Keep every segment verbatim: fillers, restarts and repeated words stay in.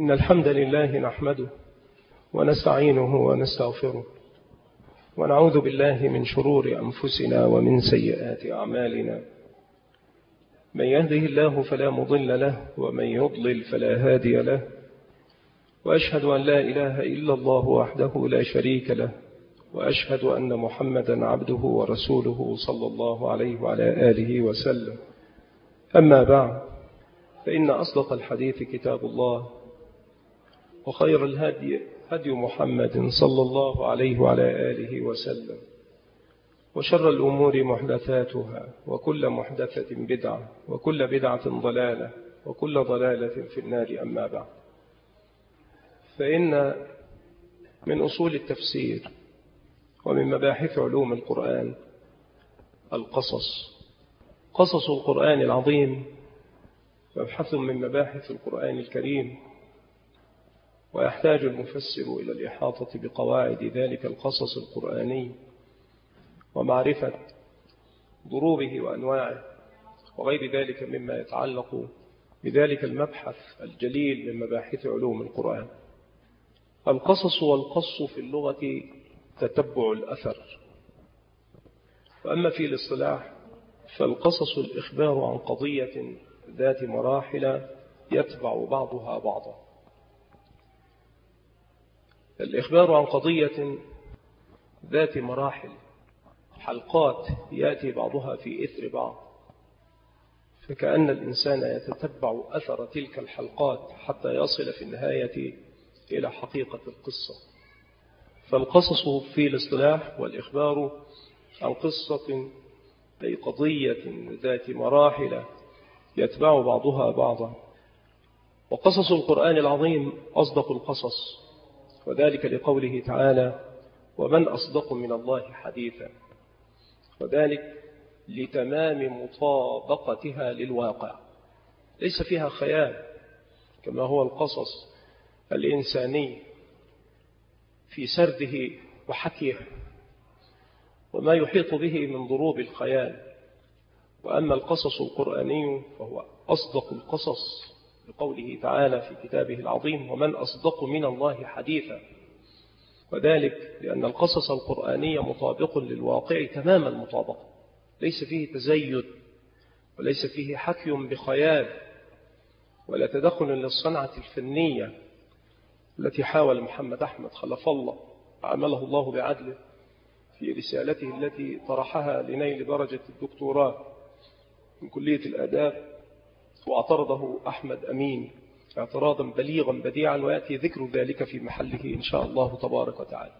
إن الحمد لله نحمده ونستعينه ونستغفره ونعوذ بالله من شرور أنفسنا ومن سيئات أعمالنا. من يهده الله فلا مضل له ومن يضلل فلا هادي له، وأشهد أن لا إله إلا الله وحده لا شريك له، وأشهد أن محمدا عبده ورسوله صلى الله عليه وعلى آله وسلم. أما بعد، فإن أصدق الحديث كتاب الله، وخير الهدي هدي محمد صلى الله عليه وعلى آله وسلم، وشر الأمور محدثاتها، وكل محدثة بدعة، وكل بدعة ضلالة، وكل ضلالة في النار. أما بعد، فإن من أصول التفسير ومن مباحث علوم القرآن القصص. قصص القرآن العظيم مبحث من مباحث القرآن الكريم، ويحتاج المفسر إلى الإحاطة بقواعد ذلك القصص القرآني ومعرفة ضروبه وأنواعه وغير ذلك مما يتعلق بذلك المبحث الجليل من مباحث علوم القرآن. القصص والقص في اللغة تتبع الأثر، وأما في الاصطلاح فالقصص الإخبار عن قضية ذات مراحل يتبع بعضها بعضا. الإخبار عن قضية ذات مراحل، حلقات يأتي بعضها في إثر بعض، فكأن الإنسان يتتبع أثر تلك الحلقات حتى يصل في النهاية إلى حقيقة القصة. فالقصص في الاصطلاح والإخبار عن قصة أي قضية ذات مراحل يتبع بعضها بعضا. وقصص القرآن العظيم أصدق القصص، وذلك لقوله تعالى: ومن أصدق من الله حديثا، وذلك لتمام مطابقتها للواقع، ليس فيها خيال كما هو القصص الإنساني في سرده وحكيه وما يحيط به من ضروب الخيال. وأما القصص القرآني فهو أصدق القصص لقوله تعالى في كتابه العظيم: ومن أصدق من الله حديثا، وذلك لأن القصص القرآني مطابق للواقع تمام المطابقة، ليس فيه تزيد وليس فيه حكي بخيال ولا تدخل للصنعة الفنية التي حاول محمد أحمد خلف الله عمله الله بعدله في رسالته التي طرحها لنيل درجة الدكتوراه من كلية الآداب، واعترضه أحمد أمين اعتراضا بليغا بديعا، ويأتي ذكر ذلك في محله إن شاء الله تبارك وتعالى.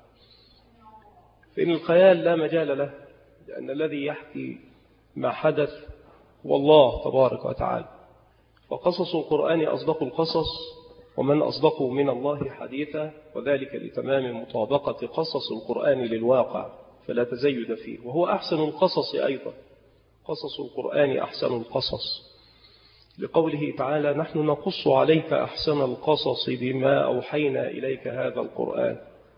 فإن الخيال لا مجال له، لأن الذي يحكي ما حدث هو الله تبارك وتعالى. فقصص القرآن أصدق القصص، ومن أصدق من الله حديثا، وذلك لتمام مطابقة قصص القرآن للواقع فلا تزيد فيه، وهو أحسن القصص أيضا. قصص القرآن أحسن القصص لقوله تعالى: نحن نقص عليك أحسن القصص بما أوحينا إليك هذا القرآن.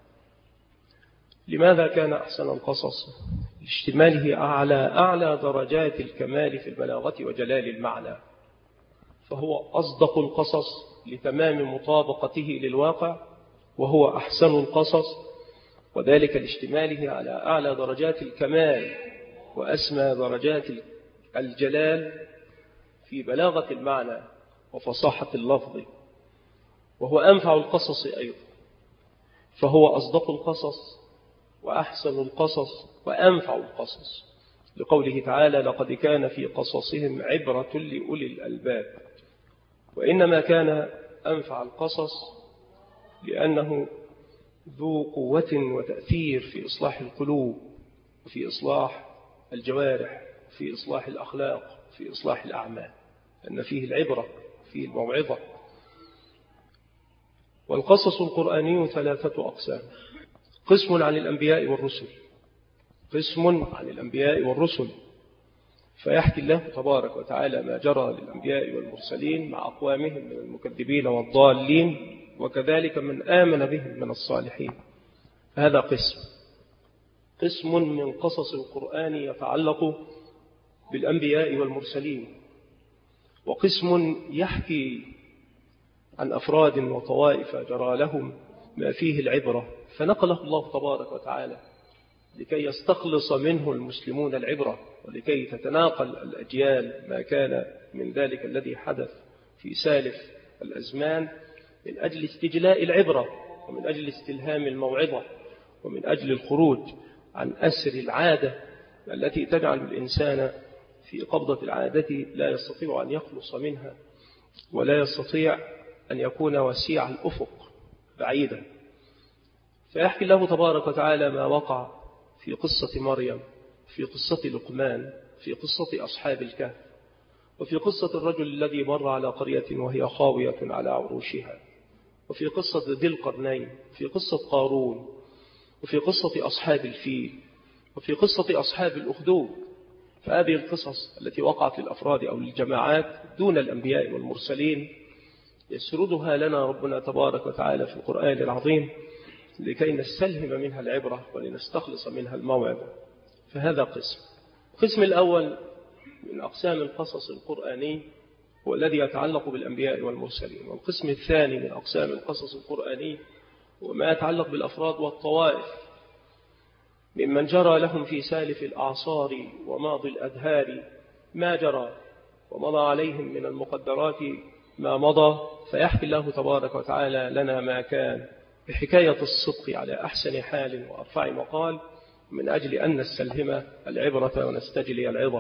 لماذا كان أحسن القصص؟ لاشتماله أعلى أعلى درجات الكمال في البلاغة وجلال المعنى، فهو أصدق القصص لتمام مطابقته للواقع، وهو أحسن القصص، وذلك لاشتماله على أعلى درجات الكمال وأسمى درجات الجلال في بلاغة المعنى وفصاحة اللفظ، وهو أنفع القصص أيضا. فهو أصدق القصص وأحسن القصص وأنفع القصص لقوله تعالى: لقد كان في قصصهم عبرة لأولي الألباب. وإنما كان أنفع القصص لأنه ذو قوة وتأثير في إصلاح القلوب، وفي إصلاح الجوارح، في إصلاح الأخلاق، في إصلاح الأعمال، لأن فيه العبرة، فيه الموعظة. والقصص القرآني ثلاثة أقسام: قسم عن الأنبياء والرسل، قسم عن الأنبياء والرسل فيحكي الله تبارك وتعالى ما جرى للأنبياء والمرسلين مع أقوامهم من المكذبين والضالين، وكذلك من آمن بهم من الصالحين. هذا قسم قسم من قصص القرآن يتعلق بالأنبياء والمرسلين، وقسم يحكي عن أفراد وطوائف جرى لهم ما فيه العبرة، فنقله الله تبارك وتعالى لكي يستخلص منه المسلمون العبرة، ولكي تتناقل الأجيال ما كان من ذلك الذي حدث في سالف الأزمان، من أجل استجلاء العبرة، ومن أجل استلهام الموعظة، ومن أجل الخروج عن أسر العادة التي تجعل الإنسان في قبضة العادة لا يستطيع أن يخلص منها، ولا يستطيع أن يكون وسيع الأفق بعيدا. فيحكي الله تبارك وتعالى ما وقع في قصة مريم، في قصة لقمان، في قصة أصحاب الكهف، وفي قصة الرجل الذي مر على قرية وهي خاوية على عروشها، وفي قصة ذي القرنين، في قصة قارون، وفي قصة أصحاب الفيل، وفي قصة أصحاب الأخدود. فهذه القصص التي وقعت للأفراد أو للجماعات دون الأنبياء والمرسلين يسردها لنا ربنا تبارك وتعالى في القرآن العظيم لكي نستلهم منها العبرة ولنستخلص منها الموعظة. فهذا قسم. القسم الأول من أقسام القصص القرآني هو الذي يتعلق بالأنبياء والمرسلين، والقسم الثاني من أقسام القصص القرآني هو ما يتعلق بالأفراد والطوائف ممن جرى لهم في سالف الأعصار وماضي الأدهار ما جرى، ومضى عليهم من المقدرات ما مضى. فيحكي الله تبارك وتعالى لنا ما كان بحكاية الصدق على أحسن حال وأرفع مقال، من أجل أن نستلهم العبرة ونستجلي العظة.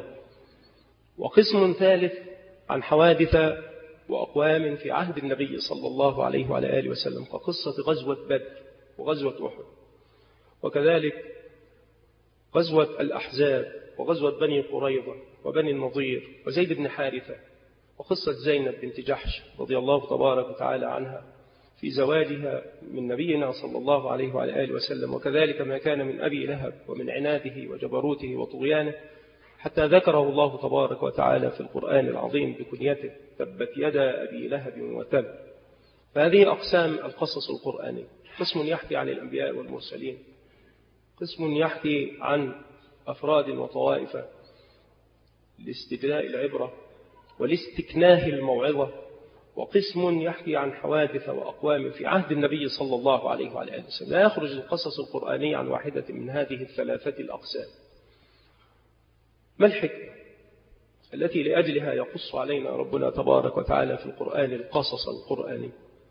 وقسم ثالث عن حوادث وأقوام في عهد النبي صلى الله عليه وعلى آله وسلم، كقصة غزوة بدر وغزوة أحد، وكذلك غزوة الأحزاب وغزوة بني قريظة وبني النضير وزيد بن حارثة، وقصة زينب بنت جحش رضي الله تبارك وتعالى عنها في زواجها من نبينا صلى الله عليه وعلى آله وسلم، وكذلك ما كان من أبي لهب ومن عناده وجبروته وطغيانه، حتى ذكره الله تبارك وتعالى في القرآن العظيم بكنيته: تبت يدا أبي لهب وتب. فهذه أقسام القصص القرآني. قسم يحكي عن الأنبياء والمرسلين، قسم يحكي عن أفراد وطوائف لاستجلاء العبرة ولاستكناه الموعظة، وقسم يحكي عن حوادث وأقوام في عهد النبي صلى الله عليه وعلى آله وسلم. لا يخرج القصص القرآني عن واحدة من هذه الثلاثة الأقسام. ما الحكمة التي لأجلها يقص علينا ربنا تبارك وتعالى في القرآن القصص القرآني؟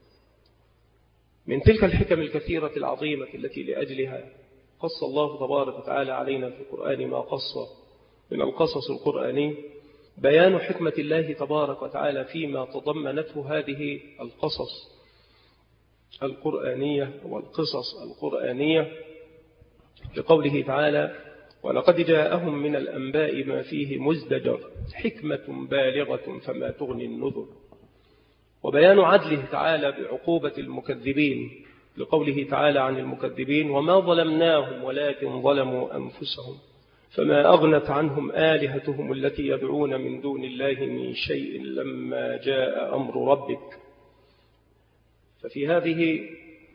من تلك الحكم الكثيرة العظيمة التي لأجلها قص الله تبارك وتعالى علينا في القرآن ما قص من القصص القرآني، بيان حكمة الله تبارك وتعالى فيما تضمنته هذه القصص القرآنية والقصص القرآنية، لقوله تعالى: ولقد جاءهم من الأنباء ما فيه مزدجر حكمة بالغة فما تغني النذر. وبيان عدله تعالى بعقوبة المكذبين، لقوله تعالى عن المكذبين: وما ظلمناهم ولكن ظلموا أنفسهم فما أغنت عنهم آلهتهم التي يدعون من دون الله من شيء لما جاء أمر ربك. ففي هذه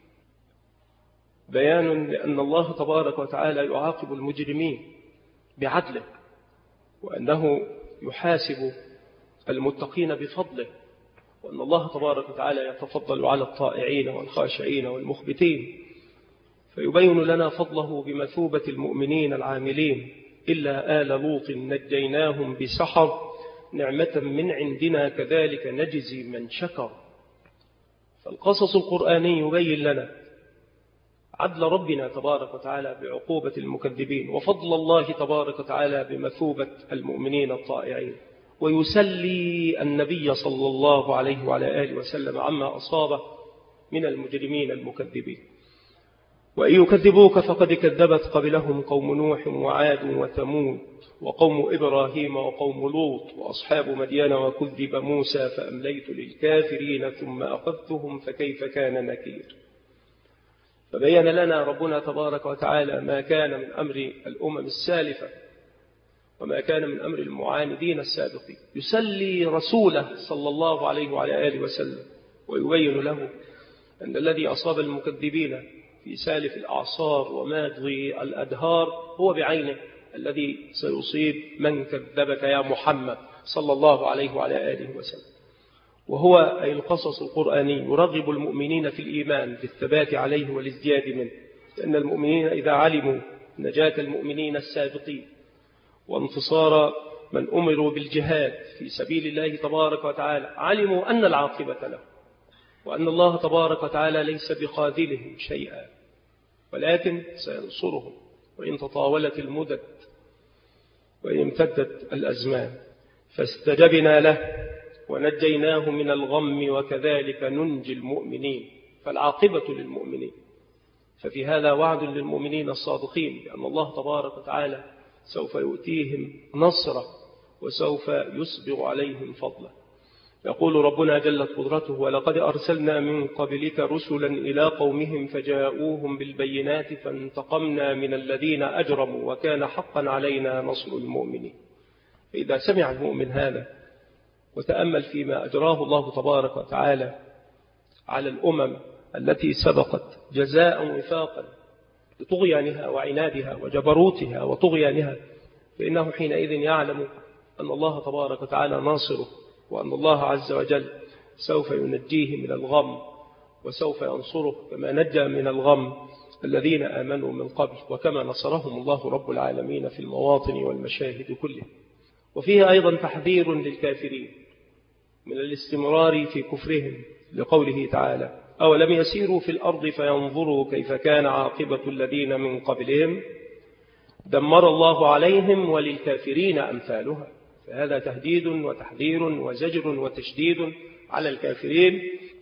بيان لأن الله تبارك وتعالى يعاقب المجرمين بعدله، وأنه يحاسب المتقين بفضله، وأن الله تبارك وتعالى يتفضل على الطائعين والخاشعين والمخبتين، فيبين لنا فضله بمثوبة المؤمنين العاملين: إلا آل لوط نجيناهم بسحر نعمة من عندنا كذلك نجزي من شكر. فالقصص القرآني يبين لنا عدل ربنا تبارك وتعالى بعقوبة المكذبين، وفضل الله تبارك وتعالى بمثوبة المؤمنين الطائعين، ويسلي النبي صلى الله عليه وعلى آله وسلم عما أصابه من المجرمين المكذبين. وإن يكذبوك فقد كذبت قبلهم قوم نوح وعاد وثمود وقوم إبراهيم وقوم لوط وأصحاب مدين وكذب موسى فأمليت للكافرين ثم أخذتهم فكيف كان نكير. فبين لنا ربنا تبارك وتعالى ما كان من أمر الأمم السالفة وما كان من أمر المعاندين السابقين، يسلي رسوله صلى الله عليه وعلى آله وسلم ويبين له أن الذي أصاب المكذبين في سالف الأعصار وماضي الأدهار هو بعينه الذي سيصيب من كذبك يا محمد صلى الله عليه وعلى آله وسلم. وهو أي القصص القرآني يرغب المؤمنين في الإيمان بالثبات عليه والازدياد منه، لأن المؤمنين إذا علموا نجاة المؤمنين السابقين وانتصار من أمروا بالجهاد في سبيل الله تبارك وتعالى علموا أن العاقبة له، وأن الله تبارك وتعالى ليس بخاذلهم شيئا، ولكن سينصرهم وإن تطاولت المدد وإن امتدت الأزمان. فاستجبنا له ونجيناه من الغم وكذلك ننجي المؤمنين، فالعاقبة للمؤمنين. ففي هذا وعد للمؤمنين الصادقين بأن الله تبارك وتعالى سوف يؤتيهم نصره وسوف يسبغ عليهم فضله. يقول ربنا جلت قدرته: ولقد أرسلنا من قبلك رسلا إلى قومهم فجاءوهم بالبينات فانتقمنا من الذين أجرموا وكان حقا علينا نصر المؤمنين. فإذا سمع المؤمن هذا وتأمل فيما أجراه الله تبارك وتعالى على الأمم التي سبقت جزاء وفاقا لطغيانها وعنادها وجبروتها وطغيانها، فإنه حينئذ يعلم أن الله تبارك وتعالى ناصره، وأن الله عز وجل سوف ينجيه من الغم وسوف ينصره كما نجى من الغم الذين آمنوا من قبل، وكما نصرهم الله رب العالمين في المواطن والمشاهد كلها. وفيه أيضا تحذير للكافرين من الاستمرار في كفرهم، لقوله تعالى: أولم يسيروا في الأرض فينظروا كيف كان عاقبة الذين من قبلهم دمر الله عليهم وللكافرين أمثالها. فهذا تهديد وتحذير وزجر وتشديد على الكافرين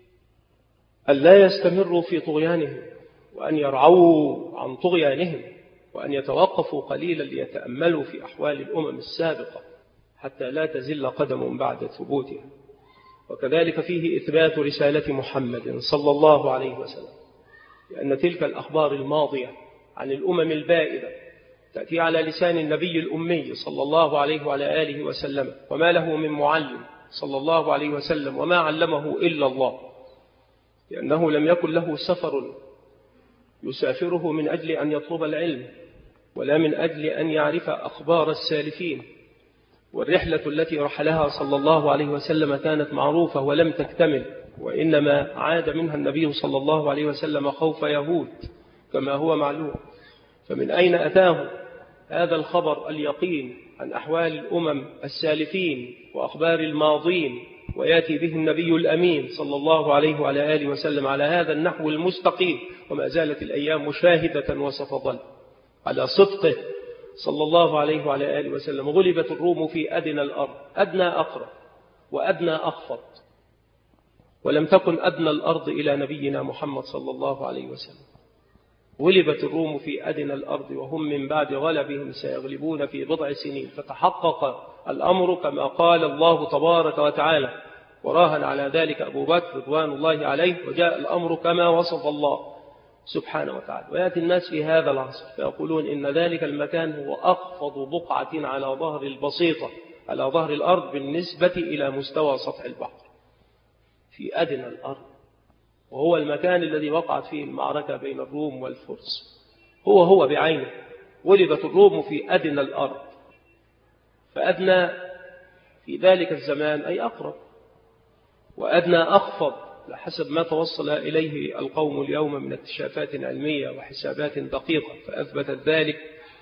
أن لا يستمروا في طغيانهم، وأن يرعوا عن طغيانهم، وأن يتوقفوا قليلا ليتأملوا في أحوال الأمم السابقة حتى لا تزل قدم بعد ثبوتها. وكذلك فيه إثبات رسالة محمد صلى الله عليه وسلم، لأن تلك الأخبار الماضية عن الأمم البائدة تأتي على لسان النبي الأمي صلى الله عليه وعلى آله وسلم، وما له من معلم صلى الله عليه وسلم وما علمه إلا الله، لأنه لم يكن له سفر يسافره من أجل أن يطلب العلم ولا من أجل أن يعرف أخبار السالفين. والرحلة التي رحلها صلى الله عليه وسلم كانت معروفة ولم تكتمل، وإنما عاد منها النبي صلى الله عليه وسلم خوف يهود كما هو معلوم. فمن أين أتاه هذا الخبر اليقين عن أحوال الأمم السالفين وأخبار الماضين، ويأتي به النبي الأمين صلى الله عليه وعلى آله وسلم على هذا النحو المستقيم، وما زالت الأيام مشاهدة وستظل على صدقه صلى الله عليه وعلى آله وسلم. غلبت الروم في أدنى الأرض، أدنى أقرب وأدنى أخفض، ولم تكن أدنى الأرض إلى نبينا محمد صلى الله عليه وسلم. غلبت الروم في أدنى الأرض وهم من بعد غلبهم سيغلبون في بضع سنين. فتحقق الأمر كما قال الله تبارك وتعالى، وراهن على ذلك أبو بكر رضوان الله عليه، وجاء الأمر كما وصف الله سبحانه وتعالى. ويأتي الناس في هذا العصر فيقولون إن ذلك المكان هو أخفض بقعة على ظهر البسيطة على ظهر الأرض بالنسبة إلى مستوى سطح البحر، في أدنى الأرض، وهو المكان الذي وقعت فيه المعركة بين الروم والفرس. هو هو بعينه غلبت الروم في أدنى الأرض. فأدنى في ذلك الزمان أي أقرب، وأدنى أخفض لحسب ما توصل إليه القوم اليوم من اكتشافات علمية وحسابات دقيقة، فأثبتت ذلك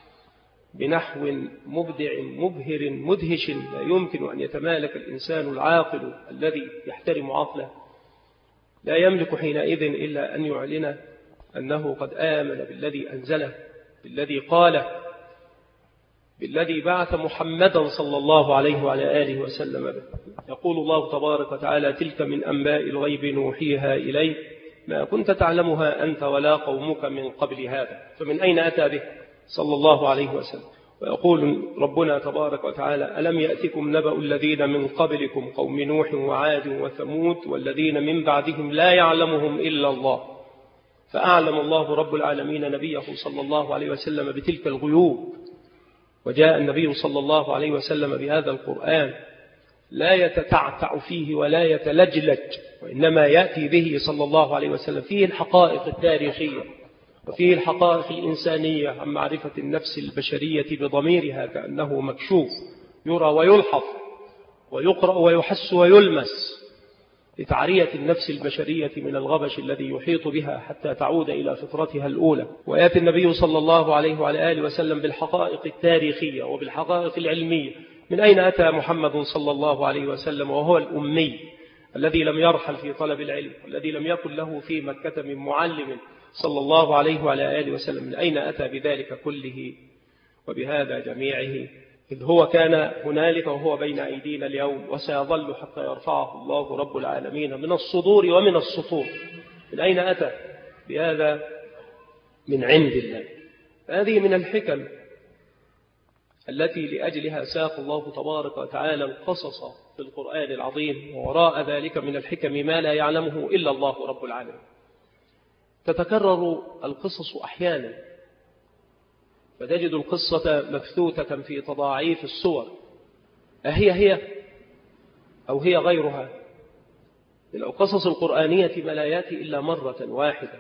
بنحو مبدع مبهر مدهش لا يمكن أن يتمالك الإنسان العاقل الذي يحترم عقله، لا يملك حينئذ إلا أن يعلن أنه قد آمن بالذي أنزله، بالذي قاله، بالذي بعث محمدا صلى الله عليه وعلى آله وسلم به. يقول الله تبارك وتعالى: تلك من أنباء الغيب نوحيها إليك ما كنت تعلمها أنت ولا قومك من قبل هذا. فمن أين أتى به صلى الله عليه وسلم؟ ويقول ربنا تبارك وتعالى: ألم يأتكم نبأ الذين من قبلكم قوم نوح وعاد وثمود والذين من بعدهم لا يعلمهم إلا الله. فأعلم الله رب العالمين نبيه صلى الله عليه وسلم بتلك الغيوب، وجاء النبي صلى الله عليه وسلم بهذا القرآن لا يتتعتع فيه ولا يتلجلج، وإنما يأتي به صلى الله عليه وسلم فيه الحقائق التاريخية وفيه الحقائق الإنسانية عن معرفة النفس البشرية بضميرها كأنه مكشوف يرى ويلحظ ويقرأ ويحس ويلمس. لتعرية النفس البشرية من الغبش الذي يحيط بها حتى تعود إلى فطرتها الأولى. ويأتي النبي صلى الله عليه وعلى آله وسلم بالحقائق التاريخية وبالحقائق العلمية. من أين أتى محمد صلى الله عليه وسلم وهو الأمي الذي لم يرحل في طلب العلم، والذي لم يكن له في مكة من معلم صلى الله عليه وعلى آله وسلم؟ من أين أتى بذلك كله وبهذا جميعه؟ إذ هو كان هنالك وهو بين أيدينا اليوم، وسيظل حتى يرفعه الله رب العالمين من الصدور ومن السطور. من أين أتى بهذا؟ من عند الله. هذه من الحكم التي لأجلها ساق الله تبارك وتعالى القصص في القرآن العظيم، ووراء ذلك من الحكم ما لا يعلمه إلا الله رب العالمين. تتكرر القصص أحيانا، فتجد القصة مبثوثة في تضاعيف الصور، أهي هي أو هي غيرها. من القصص القرآنية ما لا يأتي إلا مرة واحدة،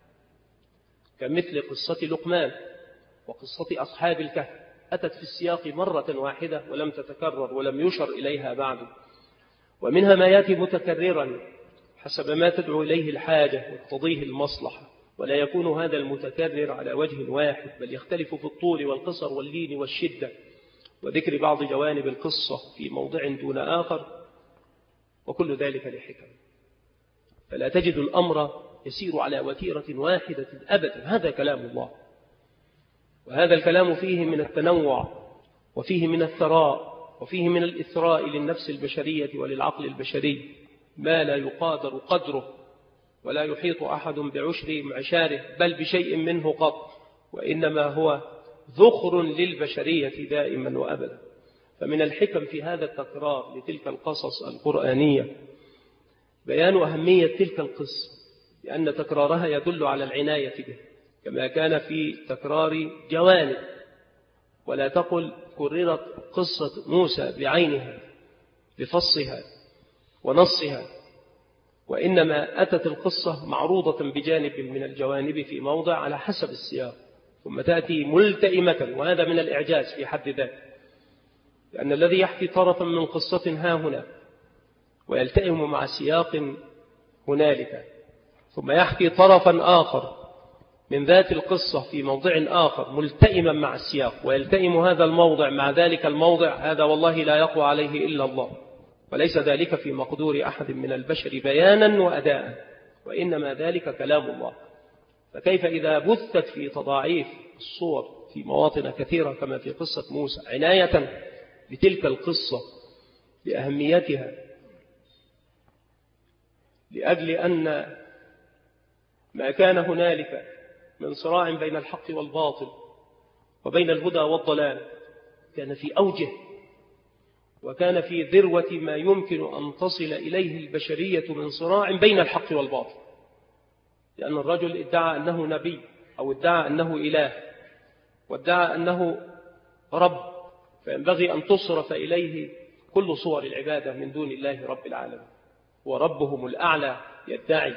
كمثل قصة لقمان وقصة أصحاب الكهف، أتت في السياق مرة واحدة ولم تتكرر ولم يشر إليها بعد. ومنها ما يأتي متكررا حسب ما تدعو إليه الحاجة وتقتضيه المصلحة، ولا يكون هذا المتكرر على وجه واحد، بل يختلف في الطول والقصر واللين والشدة، وذكر بعض جوانب القصة في موضع دون آخر، وكل ذلك لحكم. فلا تجد الأمر يسير على وتيرة واحدة أبدا. هذا كلام الله، وهذا الكلام فيه من التنوع، وفيه من الثراء، وفيه من الإثراء للنفس البشرية وللعقل البشري ما لا يقادر قدره، ولا يحيط أحد بعشر معشاره بل بشيء منه قط، وإنما هو ذخر للبشرية دائما وأبدا. فمن الحكم في هذا التكرار لتلك القصص القرآنية بيان أهمية تلك القصة، لأن تكرارها يدل على العناية به، كما كان في تكرار جوانب. ولا تقل كررت قصة موسى بعينها بفصها ونصها، وإنما أتت القصة معروضة بجانب من الجوانب في موضع على حسب السياق، ثم تأتي ملتئمة، وهذا من الإعجاز في حد ذاته، لأن الذي يحكي طرفا من قصة ها هنا ويلتئم مع سياق هنالك، ثم يحكي طرفا آخر من ذات القصة في موضع آخر ملتئما مع السياق، ويلتئم هذا الموضع مع ذلك الموضع، هذا والله لا يقوى عليه إلا الله، وليس ذلك في مقدور أحد من البشر بيانا وأداء، وإنما ذلك كلام الله. فكيف إذا بثت في تضاعيف الصور في مواطن كثيرة كما في قصة موسى، عناية بتلك القصة لأهميتها، لأجل أن ما كان هنالك من صراع بين الحق والباطل وبين الهدى والضلال كان في أوجه، وكان في ذروة ما يمكن أن تصل إليه البشرية من صراع بين الحق والباطل، لأن الرجل ادعى أنه نبي، أو ادعى أنه إله، وادعى أنه رب، فينبغي أن تصرف إليه كل صور العبادة من دون الله رب العالمين. وربهم الأعلى يدعي،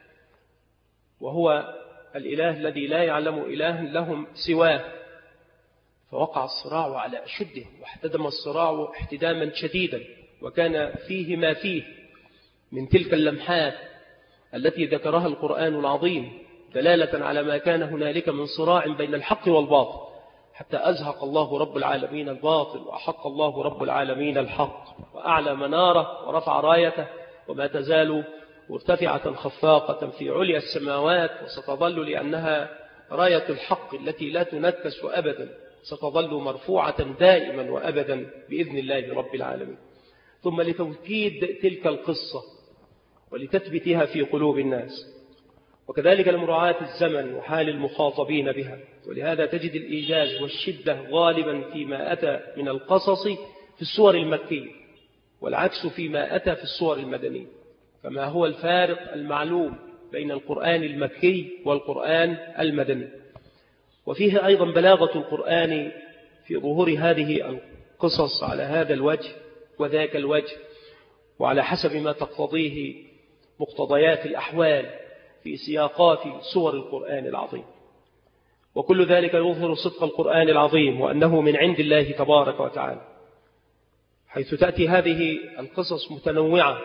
وهو الإله الذي لا يعلم إله لهم سواه. فوقع الصراع على أشده، واحتدم الصراع احتداما شديدا، وكان فيه ما فيه من تلك اللمحات التي ذكرها القرآن العظيم دلالة على ما كان هنالك من صراع بين الحق والباطل، حتى أزهق الله رب العالمين الباطل، وأحق الله رب العالمين الحق، وأعلى مناره ورفع رايته، وما تزال مرتفعة خفاقة في عليا السماوات، وستظل لأنها راية الحق التي لا تنكس أبدا، ستظل مرفوعة دائما وأبدا بإذن الله رب العالمين. ثم لتوكيد تلك القصة ولتثبتها في قلوب الناس، وكذلك لمراعاة الزمن وحال المخاطبين بها. ولهذا تجد الإيجاز والشدة غالبا فيما أتى من القصص في السور المكية، والعكس فيما أتى في السور المدنية، كما هو الفارق المعلوم بين القرآن المكي والقرآن المدني. وفيه أيضا بلاغة القرآن في ظهور هذه القصص على هذا الوجه وذاك الوجه، وعلى حسب ما تقتضيه مقتضيات الأحوال في سياقات سور القرآن العظيم. وكل ذلك يظهر صدق القرآن العظيم، وأنه من عند الله تبارك وتعالى، حيث تأتي هذه القصص متنوعة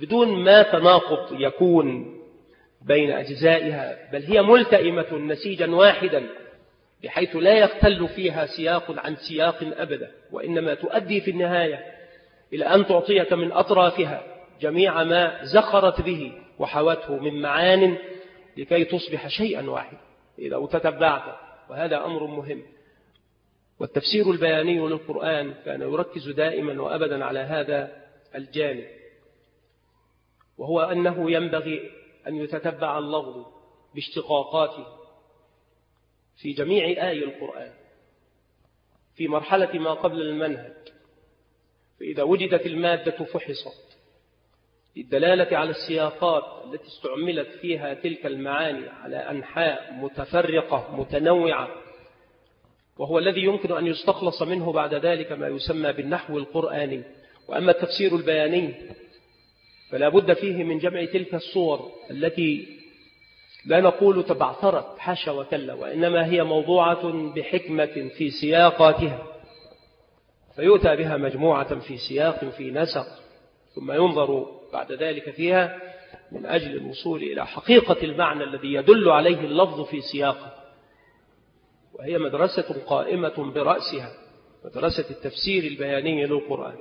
بدون ما تناقض يكون بين أجزائها، بل هي ملتئمة نسيجا واحدا بحيث لا يختل فيها سياق عن سياق أبدا، وإنما تؤدي في النهاية إلى أن تعطيك من أطرافها جميع ما زخرت به وحوته من معان لكي تصبح شيئا واحدا إذا تتبعت. وهذا أمر مهم. والتفسير البياني للقرآن كان يركز دائما وأبدا على هذا الجانب، وهو أنه ينبغي أن يتتبع اللفظ باشتقاقاته في جميع آي القرآن في مرحلة ما قبل المنهج. فإذا وجدت المادة فحصت للدلالة على السياقات التي استعملت فيها تلك المعاني على أنحاء متفرقة متنوعة، وهو الذي يمكن أن يستخلص منه بعد ذلك ما يسمى بالنحو القرآني. وأما التفسير البياني فلا بد فيه من جمع تلك الصور التي لا نقول تبعثرت حاشا وكلا، وإنما هي موضوعة بحكمة في سياقاتها، فيؤتى بها مجموعة في سياق في نسق، ثم ينظر بعد ذلك فيها من أجل الوصول إلى حقيقة المعنى الذي يدل عليه اللفظ في سياقه. وهي مدرسة قائمة برأسها، مدرسة التفسير البياني للقرآن.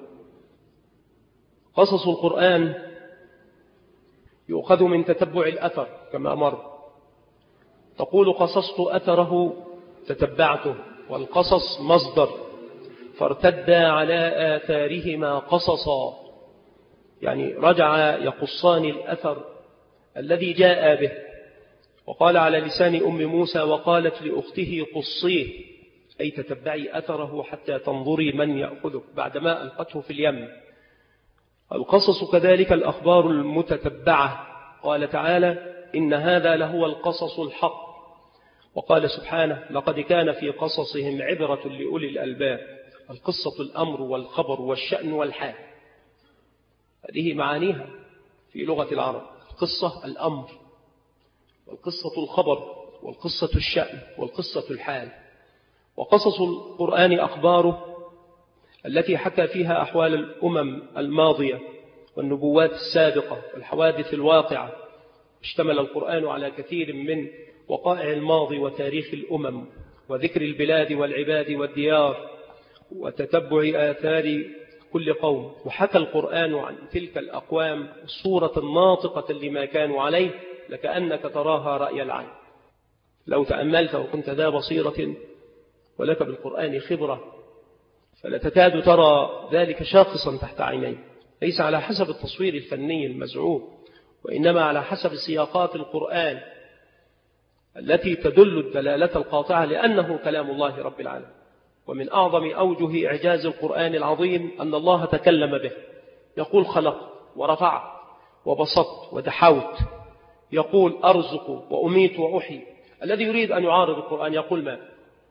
قصص القرآن يؤخذ من تتبع الأثر كما مر. تقول قصصت أثره تتبعته، والقصص مصدر، فارتدا على آثارهما قصصا، يعني رجع يقصان الأثر الذي جاء به. وقال على لسان أم موسى وقالت لأخته قصيه، أي تتبعي أثره حتى تنظري من يأخذه بعدما ألقته في اليم. القصص كذلك الأخبار المتتبعة. قال تعالى إن هذا لهو القصص الحق. وقال سبحانه لقد كان في قصصهم عبرة لأولي الألباب. القصة الأمر والخبر والشأن والحال، هذه معانيها في لغة العرب. القصة الأمر، والقصة الخبر، والقصة الشأن، والقصة الحال. وقصص القرآن أخباره التي حكى فيها أحوال الأمم الماضية والنبوات السابقة والحوادث الواقعة. اشتمل القرآن على كثير من وقائع الماضي وتاريخ الأمم وذكر البلاد والعباد والديار وتتبع آثار كل قوم. وحكى القرآن عن تلك الأقوام صورة ناطقة لما كانوا عليه لكأنك تراها رأي العين. لو تأملت وكنت ذا بصيرة ولك بالقرآن خبرة فلتكاد ترى ذلك شاخصا تحت عينيك، ليس على حسب التصوير الفني المزعوم، وإنما على حسب سياقات القرآن التي تدل الدلالة القاطعة لأنه كلام الله رب العالمين. ومن أعظم أوجه إعجاز القرآن العظيم أن الله تكلم به. يقول خلق ورفعت وبسطت ودحوت، يقول أرزق وأميت وأحيي. الذي يريد أن يعارض القرآن يقول ما؟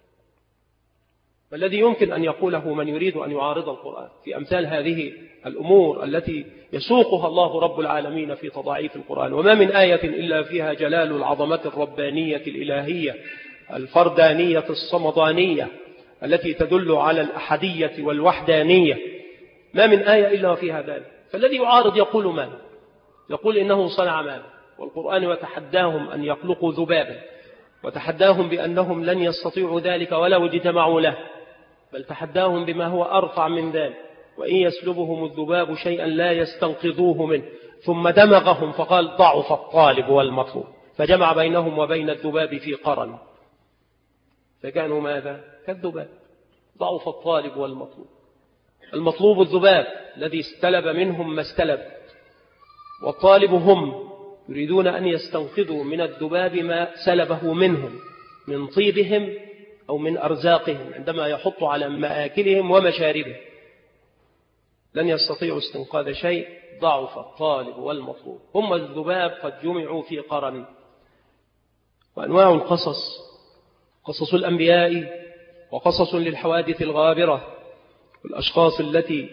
والذي يمكن أن يقوله من يريد أن يعارض القرآن في أمثال هذه الأمور التي يسوقها الله رب العالمين في تضاعيف القرآن. وما من آية إلا فيها جلال العظمة الربانية الإلهية الفردانية الصمدانية التي تدل على الأحدية والوحدانية. ما من آية إلا فيها ذلك. فالذي يعارض يقول ما؟ يقول إنه صنع ما. والقرآن يتحداهم أن يخلقوا ذبابا، وتحداهم بأنهم لن يستطيعوا ذلك ولو اجتمعوا له، بل تحداهم بما هو أرفع من ذلك. وإن يسلبهم الذباب شيئا لا يستنقذوه منه. ثم دمغهم فقال ضعف الطالب والمطلوب، فجمع بينهم وبين الذباب في قرن فكانوا ماذا؟ كالذباب. ضعف الطالب والمطلوب. المطلوب الذباب الذي استلب منهم ما استلب، والطالب هم يريدون أن يستنقذوا من الذباب ما سلبه منهم من طيبهم أو من أرزاقهم عندما يحط على مآكلهم ومشاربهم. لن يستطيعوا استنقاذ شيء. ضعف الطالب والمطلوب. هم الذباب قد جمعوا في قرن. وأنواع القصص قصص الأنبياء، وقصص للحوادث الغابرة والأشخاص التي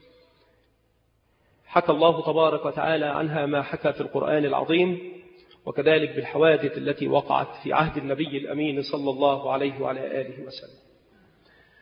حكى الله تبارك وتعالى عنها ما حكى في القرآن العظيم، وكذلك بالحوادث التي وقعت في عهد النبي الأمين صلى الله عليه وعلى آله وسلم.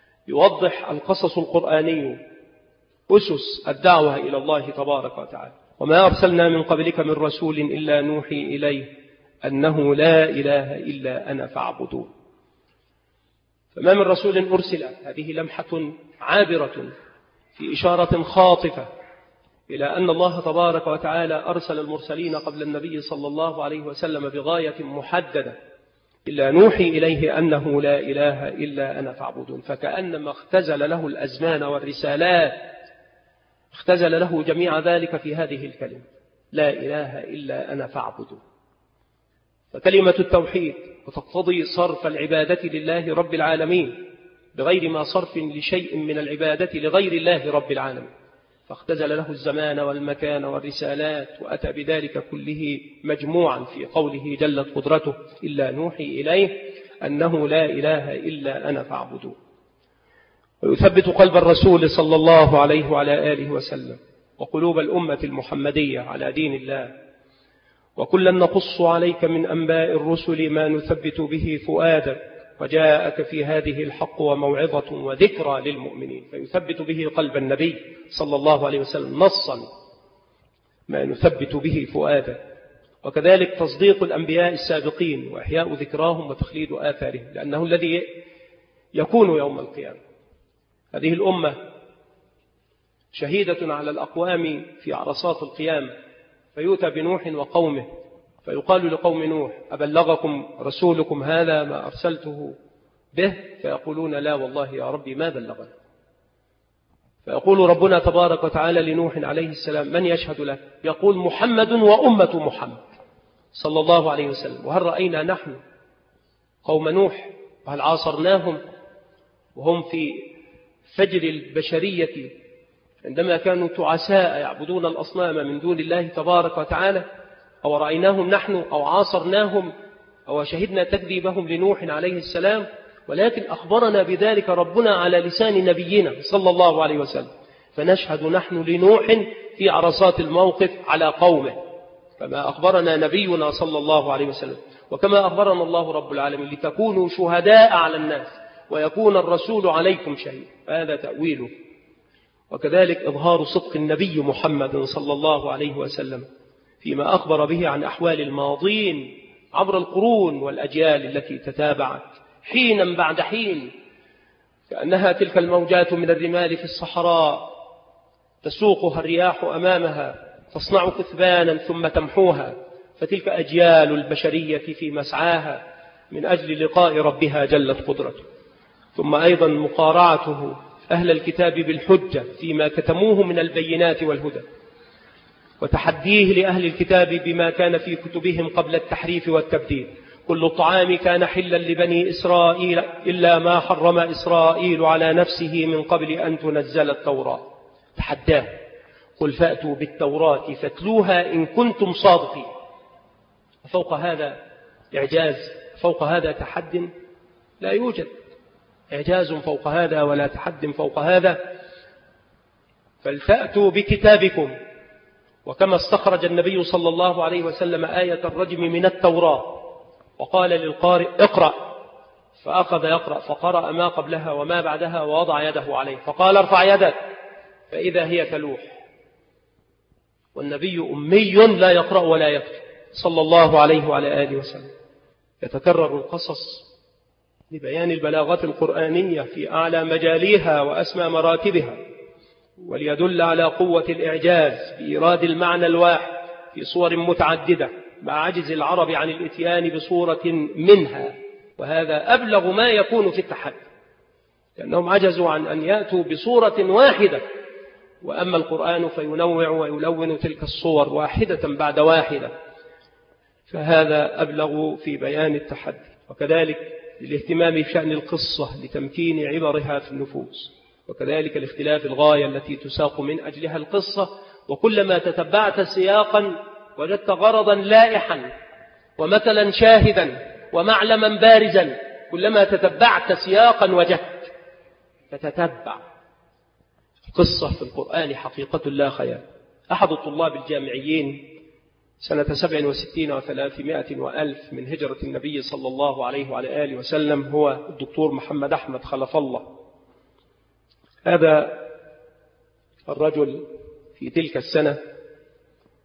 يوضح القصص القرآني أسس الدعوة إلى الله تبارك وتعالى. وما أرسلنا من قبلك من رسول إلا نوحي إليه أنه لا إله إلا أنا فاعبدون. فما من رسول أرسل، هذه لمحة عابرة في إشارة خاطفة إلى أن الله تبارك وتعالى أرسل المرسلين قبل النبي صلى الله عليه وسلم بغاية محددة، إلا نوحي إليه أنه لا إله إلا أنا فاعبدون. فكأنما اختزل له الأزمان والرسالات، اختزل له جميع ذلك في هذه الكلمة، لا إله إلا أنا فاعبدون. فكلمة التوحيد وتقتضي صرف العبادة لله رب العالمين بغير ما صرف لشيء من العبادة لغير الله رب العالمين، فاختزل له الزمان والمكان والرسالات، وأتى بذلك كله مجموعا في قوله جلت قدرته إلا نوحي إليه أنه لا إله إلا أنا فاعبدون. ويثبت قلب الرسول صلى الله عليه وعلى آله وسلم وقلوب الأمة المحمدية على دين الله. وكلا نقص عليك من أنباء الرسل ما نثبت به فؤادك، وجاءك في هذه الحق وموعظة وذكرى للمؤمنين. فيثبت به قلب النبي صلى الله عليه وسلم نصا ما نثبت به فؤادك، وكذلك تصديق الأنبياء السابقين وإحياء ذكراهم وتخليد آثارهم، لأنه الذي يكون يوم القيامة. هذه الأمة شهيدة على الأقوام في عرصات القيامة، فيؤتى بنوح وقومه فيقال لقوم نوح أبلغكم رسولكم هذا ما أرسلته به؟ فيقولون لا والله يا ربي ما بلغنا. فيقول ربنا تبارك وتعالى لنوح عليه السلام من يشهد لك؟ يقول محمد وأمة محمد صلى الله عليه وسلم. وهل رأينا نحن قوم نوح وهل عاصرناهم وهم في فجر البشرية عندما كانوا تعساء يعبدون الأصنام من دون الله تبارك وتعالى؟ أو رأيناهم نحن أو عاصرناهم أو شهدنا تكذيبهم لنوح عليه السلام؟ ولكن أخبرنا بذلك ربنا على لسان نبينا صلى الله عليه وسلم، فنشهد نحن لنوح في عرصات الموقف على قومه كما أخبرنا نبينا صلى الله عليه وسلم، وكما أخبرنا الله رب العالمين لتكونوا شهداء على الناس ويكون الرسول عليكم شهيد. هذا تأويله. وكذلك إظهار صدق النبي محمد صلى الله عليه وسلم فيما أخبر به عن أحوال الماضين عبر القرون والأجيال التي تتابعت حينا بعد حين، كأنها تلك الموجات من الرمال في الصحراء تسوقها الرياح أمامها تصنع كثبانا ثم تمحوها. فتلك أجيال البشرية في مسعاها من أجل لقاء ربها جلت قدرته. ثم أيضا مقارعته أهل الكتاب بالحجة فيما كتموه من البينات والهدى، وتحديه لأهل الكتاب بما كان في كتبهم قبل التحريف والتبديل. كل الطعام كان حلا لبني إسرائيل إلا ما حرم إسرائيل على نفسه من قبل أن تنزل التوراة. تحداه قل فأتوا بالتوراة فاتلوها إن كنتم صادقين. فوق هذا إعجاز، فوق هذا تحد لا يوجد إعجاز فوق هذا ولا تحد فوق هذا. فلتأتوا بكتابكم. وكما استخرج النبي صلى الله عليه وسلم آية الرجم من التوراة وقال للقارئ اقرأ، فأخذ يقرأ فقرأ ما قبلها وما بعدها ووضع يده عليه فقال ارفع يدك فإذا هي تلوح. والنبي أمي لا يقرأ ولا يكتب صلى الله عليه وعلى آله وسلم. يتكرر القصص لبيان البلاغة القرآنية في أعلى مجاليها وأسمى مراتبها، وليدل على قوة الإعجاز بإيراد المعنى الواحد في صور متعددة مع عجز العرب عن الإتيان بصورة منها. وهذا أبلغ ما يكون في التحدي، لأنهم عجزوا عن أن يأتوا بصورة واحدة، وأما القرآن فينوع ويلون تلك الصور واحدة بعد واحدة، فهذا أبلغ في بيان التحدي. وكذلك للاهتمام بشأن القصة لتمكين عبرها في النفوس، وكذلك الاختلاف الغاية التي تساق من أجلها القصة. وكلما تتبعت سياقا وجدت غرضا لائحا ومثلا شاهدا ومعلما بارزا، كلما تتبعت سياقا وجدت. فتتبع قصة في القرآن حقيقة لا خيال. أحد الطلاب الجامعيين سنة سبع وستين وثلاثمائة وألف من هجرة النبي صلى الله عليه وعلى آله وسلم هو الدكتور محمد أحمد خلف الله. هذا الرجل في تلك السنة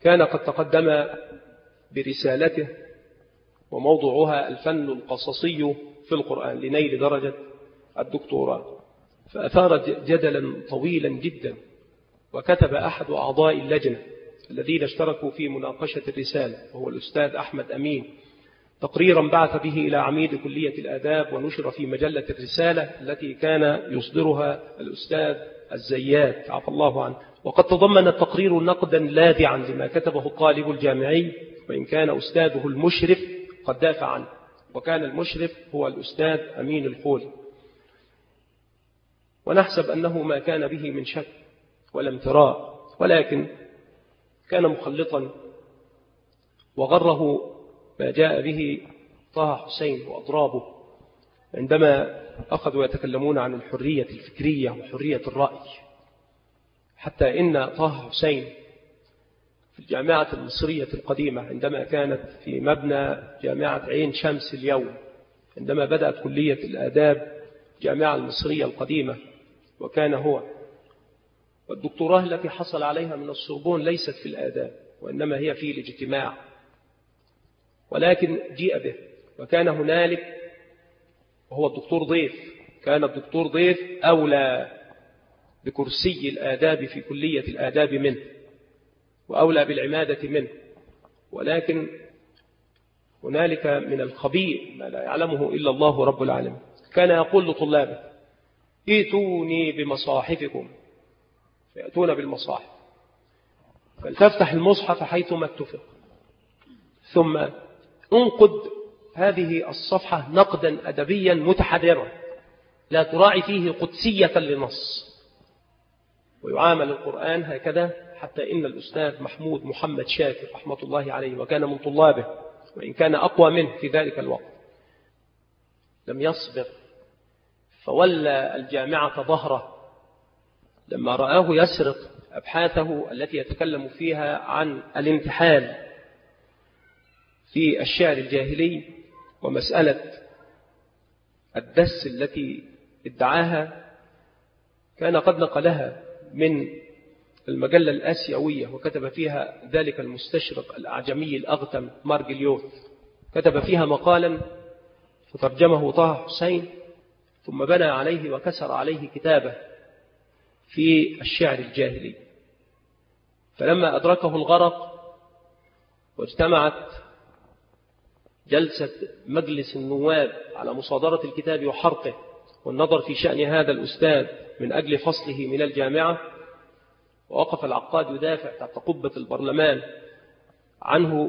كان قد تقدم برسالته وموضوعها الفن القصصي في القرآن لنيل درجة الدكتوراه، فأثارت جدلا طويلا جدا، وكتب أحد أعضاء اللجنة الذين اشتركوا في مناقشة الرسالة وهو الأستاذ أحمد أمين تقريرا بعث به إلى عميد كلية الآداب ونشر في مجلة الرسالة التي كان يصدرها الأستاذ الزيات عفى الله عنه. وقد تضمن التقرير نقدا لاذعا لما كتبه الطالب الجامعي، وإن كان أستاذه المشرف قد دافع عنه، وكان المشرف هو الأستاذ أمين الخولي. ونحسب أنه ما كان به من شك ولا امتراء، ولكن كان مخلطا وغره ما جاء به طه حسين وأضرابه عندما أخذوا يتكلمون عن الحرية الفكرية وحرية الرأي، حتى إن طه حسين في الجامعة المصرية القديمة عندما كانت في مبنى جامعة عين شمس اليوم، عندما بدأت كلية الآداب الجامعة المصرية القديمة، وكان هو والدكتوراه التي حصل عليها من السوربون ليست في الآداب وإنما هي في الاجتماع، ولكن جيء به وكان هنالك وهو الدكتور ضيف، كان الدكتور ضيف أولى بكرسي الآداب في كلية الآداب منه وأولى بالعمادة منه، ولكن هنالك من الخبيء ما لا يعلمه إلا الله رب العالمين. كان يقول لطلابه: ائتوني بمصاحفكم، فيأتون بالمصاحف، فلتفتح المصحف حيثما اتفق، ثم انقد هذه الصفحة نقدا أدبيا متحررا لا تراعي فيه قدسية لنص. ويعامل القرآن هكذا، حتى إن الأستاذ محمود محمد شاكر رحمة الله عليه وكان من طلابه وإن كان أقوى منه في ذلك الوقت لم يصبر، فولى الجامعة ظهره لما رآه يسرق أبحاثه التي يتكلم فيها عن الانتحال في الشعر الجاهلي ومسألة الدس التي ادعاها. كان قد نقلها من المجلة الآسيوية وكتب فيها ذلك المستشرق الأعجمي الأغتم مارجليوث، كتب فيها مقالا فترجمه طه حسين ثم بنى عليه وكسر عليه كتابه في الشعر الجاهلي. فلما أدركه الغرق واجتمعت جلسة مجلس النواب على مصادرة الكتاب وحرقه والنظر في شأن هذا الأستاذ من أجل فصله من الجامعة، ووقف العقاد يدافع تحت قبة البرلمان عنه،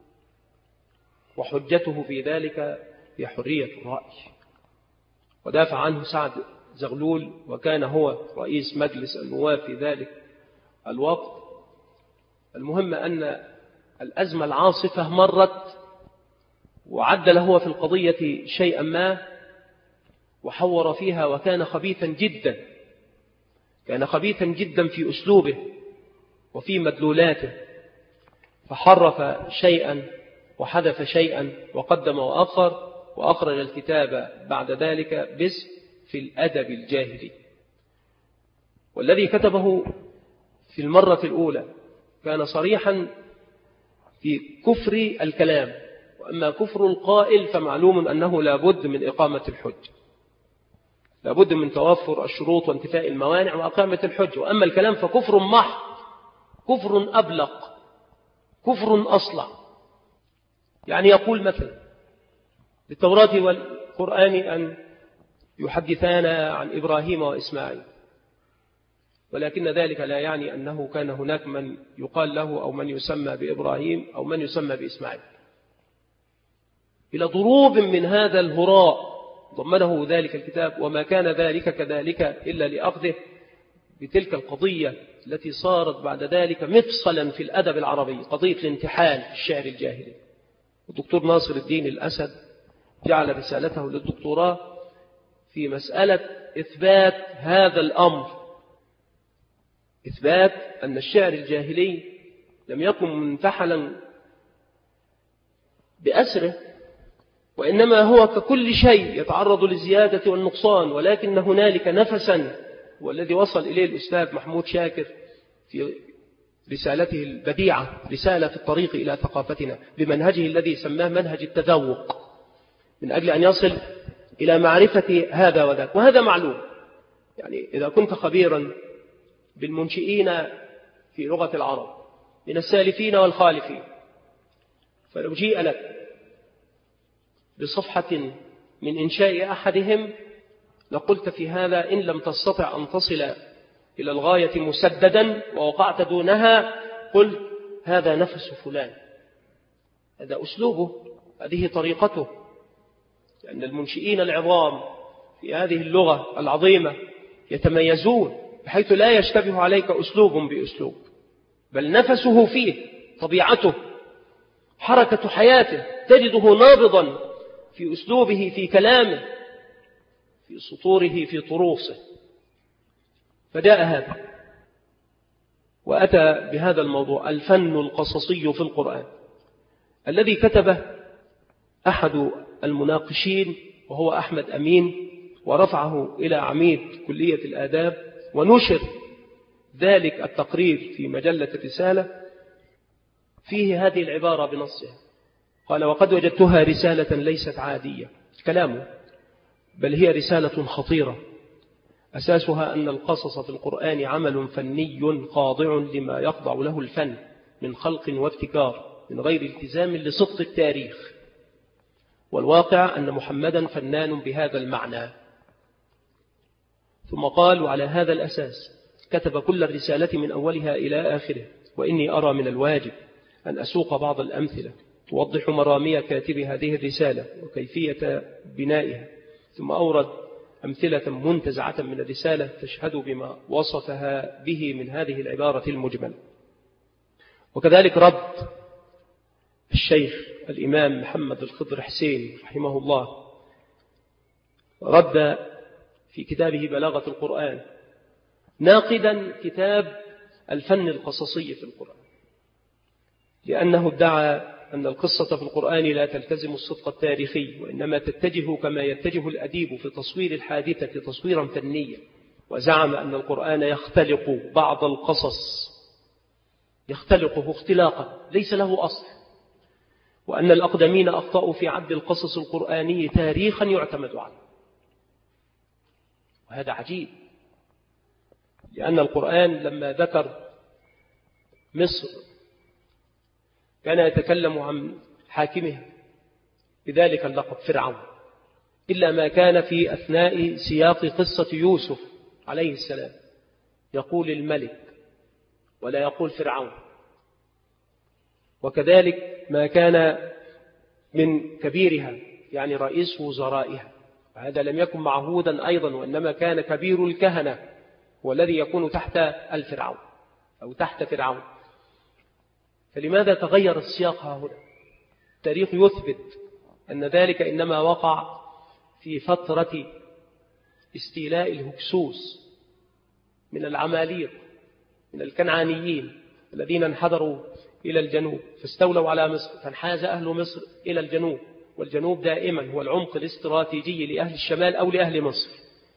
وحجته في ذلك هي حرية الرأي، ودافع عنه سعد زغلول وكان هو رئيس مجلس النواب في ذلك الوقت. المهم أن الأزمة العاصفة مرت وعدل هو في القضية شيئا ما وحور فيها، وكان خبيثا جدا، كان خبيثا جدا في أسلوبه وفي مدلولاته، فحرف شيئا وحذف شيئا وقدم وأخر، وأخرج الكتاب بعد ذلك باسم في الأدب الجاهلي. والذي كتبه في المرة الأولى كان صريحا في كفر الكلام، وأما كفر القائل فمعلوم أنه لابد من إقامة الحج، لابد من توفر الشروط وانتفاء الموانع وإقامة الحج. وأما الكلام فكفر محض، كفر أبلق، كفر أصلع. يعني يقول مثلا بالتوراة والقرآن أن يحدثانا عن إبراهيم وإسماعيل، ولكن ذلك لا يعني أنه كان هناك من يقال له أو من يسمى بإبراهيم أو من يسمى بإسماعيل، إلى ضروب من هذا الهراء ضمنه ذلك الكتاب. وما كان ذلك كذلك إلا لأخذه بتلك القضية التي صارت بعد ذلك مفصلا في الأدب العربي، قضية الانتحال في الشعر الجاهلي. الدكتور ناصر الدين الأسد جعل رسالته للدكتوراه في مسألة إثبات هذا الأمر، إثبات أن الشعر الجاهلي لم يكن منتحلا بأسره، وإنما هو ككل شيء يتعرض للزيادة والنقصان، ولكن هنالك نفسا والذي وصل إليه الأستاذ محمود شاكر في رسالته البديعة، رسالة في الطريق إلى ثقافتنا، بمنهجه الذي سماه منهج التذوق، من أجل أن يصل إلى معرفة هذا وذاك. وهذا معلوم، يعني إذا كنت خبيرا بالمنشئين في لغة العرب من السالفين والخالفين، فلو جيء لك بصفحة من إنشاء أحدهم لقلت في هذا إن لم تستطع أن تصل إلى الغاية مسددا ووقعت دونها، قل هذا نفس فلان، هذا أسلوبه، هذه طريقته. لأن المنشئين العظام في هذه اللغة العظيمة يتميزون بحيث لا يشتبه عليك أسلوب بأسلوب، بل نفسه فيه، طبيعته، حركة حياته، تجده نابضا في أسلوبه، في كلامه، في سطوره، في طروسه. فجاء هذا وأتى بهذا الموضوع، الفن القصصي في القرآن، الذي كتبه أحد المناقشين وهو أحمد أمين، ورفعه إلى عميد كلية الآداب، ونشر ذلك التقرير في مجلة الرسالة. فيه هذه العبارة بنصها، قال: وقد وجدتها رسالة ليست عادية، كلامه، بل هي رسالة خطيرة، أساسها أن القصص في القرآن عمل فني خاضع لما يخضع له الفن من خلق وابتكار، من غير التزام لصدق التاريخ. والواقع أن محمدا فنان بهذا المعنى. ثم قال: وعلى هذا الأساس كتب كل الرسالة من أولها إلى آخره. وإني أرى من الواجب أن أسوق بعض الأمثلة توضح مرامي كاتب هذه الرسالة وكيفية بنائها، ثم أورد أمثلة منتزعة من الرسالة تشهد بما وصفها به من هذه العبارة المجملة. وكذلك رد الشيخ الإمام محمد الخضر حسين رحمه الله، رد في كتابه بلاغة القرآن ناقدا كتاب الفن القصصي في القرآن، لأنه ادعى أن القصة في القرآن لا تلتزم الصدق التاريخي، وإنما تتجه كما يتجه الأديب في تصوير الحادثة تصويرا فنيا. وزعم أن القرآن يختلق بعض القصص، يختلقه اختلاقا ليس له أصل، وأن الأقدمين أخطأوا في عد القصص القرآني تاريخا يعتمد عليه. وهذا عجيب، لأن القرآن لما ذكر مصر كان يتكلم عن حاكمها بذلك اللقب فرعون، إلا ما كان في أثناء سياق قصة يوسف عليه السلام يقول الملك ولا يقول فرعون. وكذلك ما كان من كبيرها يعني رئيس وزرائها، وهذا لم يكن معهودا أيضا، وإنما كان كبير الكهنة والذي يكون تحت الفرعون أو تحت فرعون. فلماذا تغير السياق هنا؟ التاريخ يثبت أن ذلك إنما وقع في فترة استيلاء الهكسوس من العماليق من الكنعانيين الذين انحدروا إلى الجنوب فاستولوا على مصر، فانحاز أهل مصر إلى الجنوب، والجنوب دائما هو العمق الاستراتيجي لأهل الشمال أو لأهل مصر.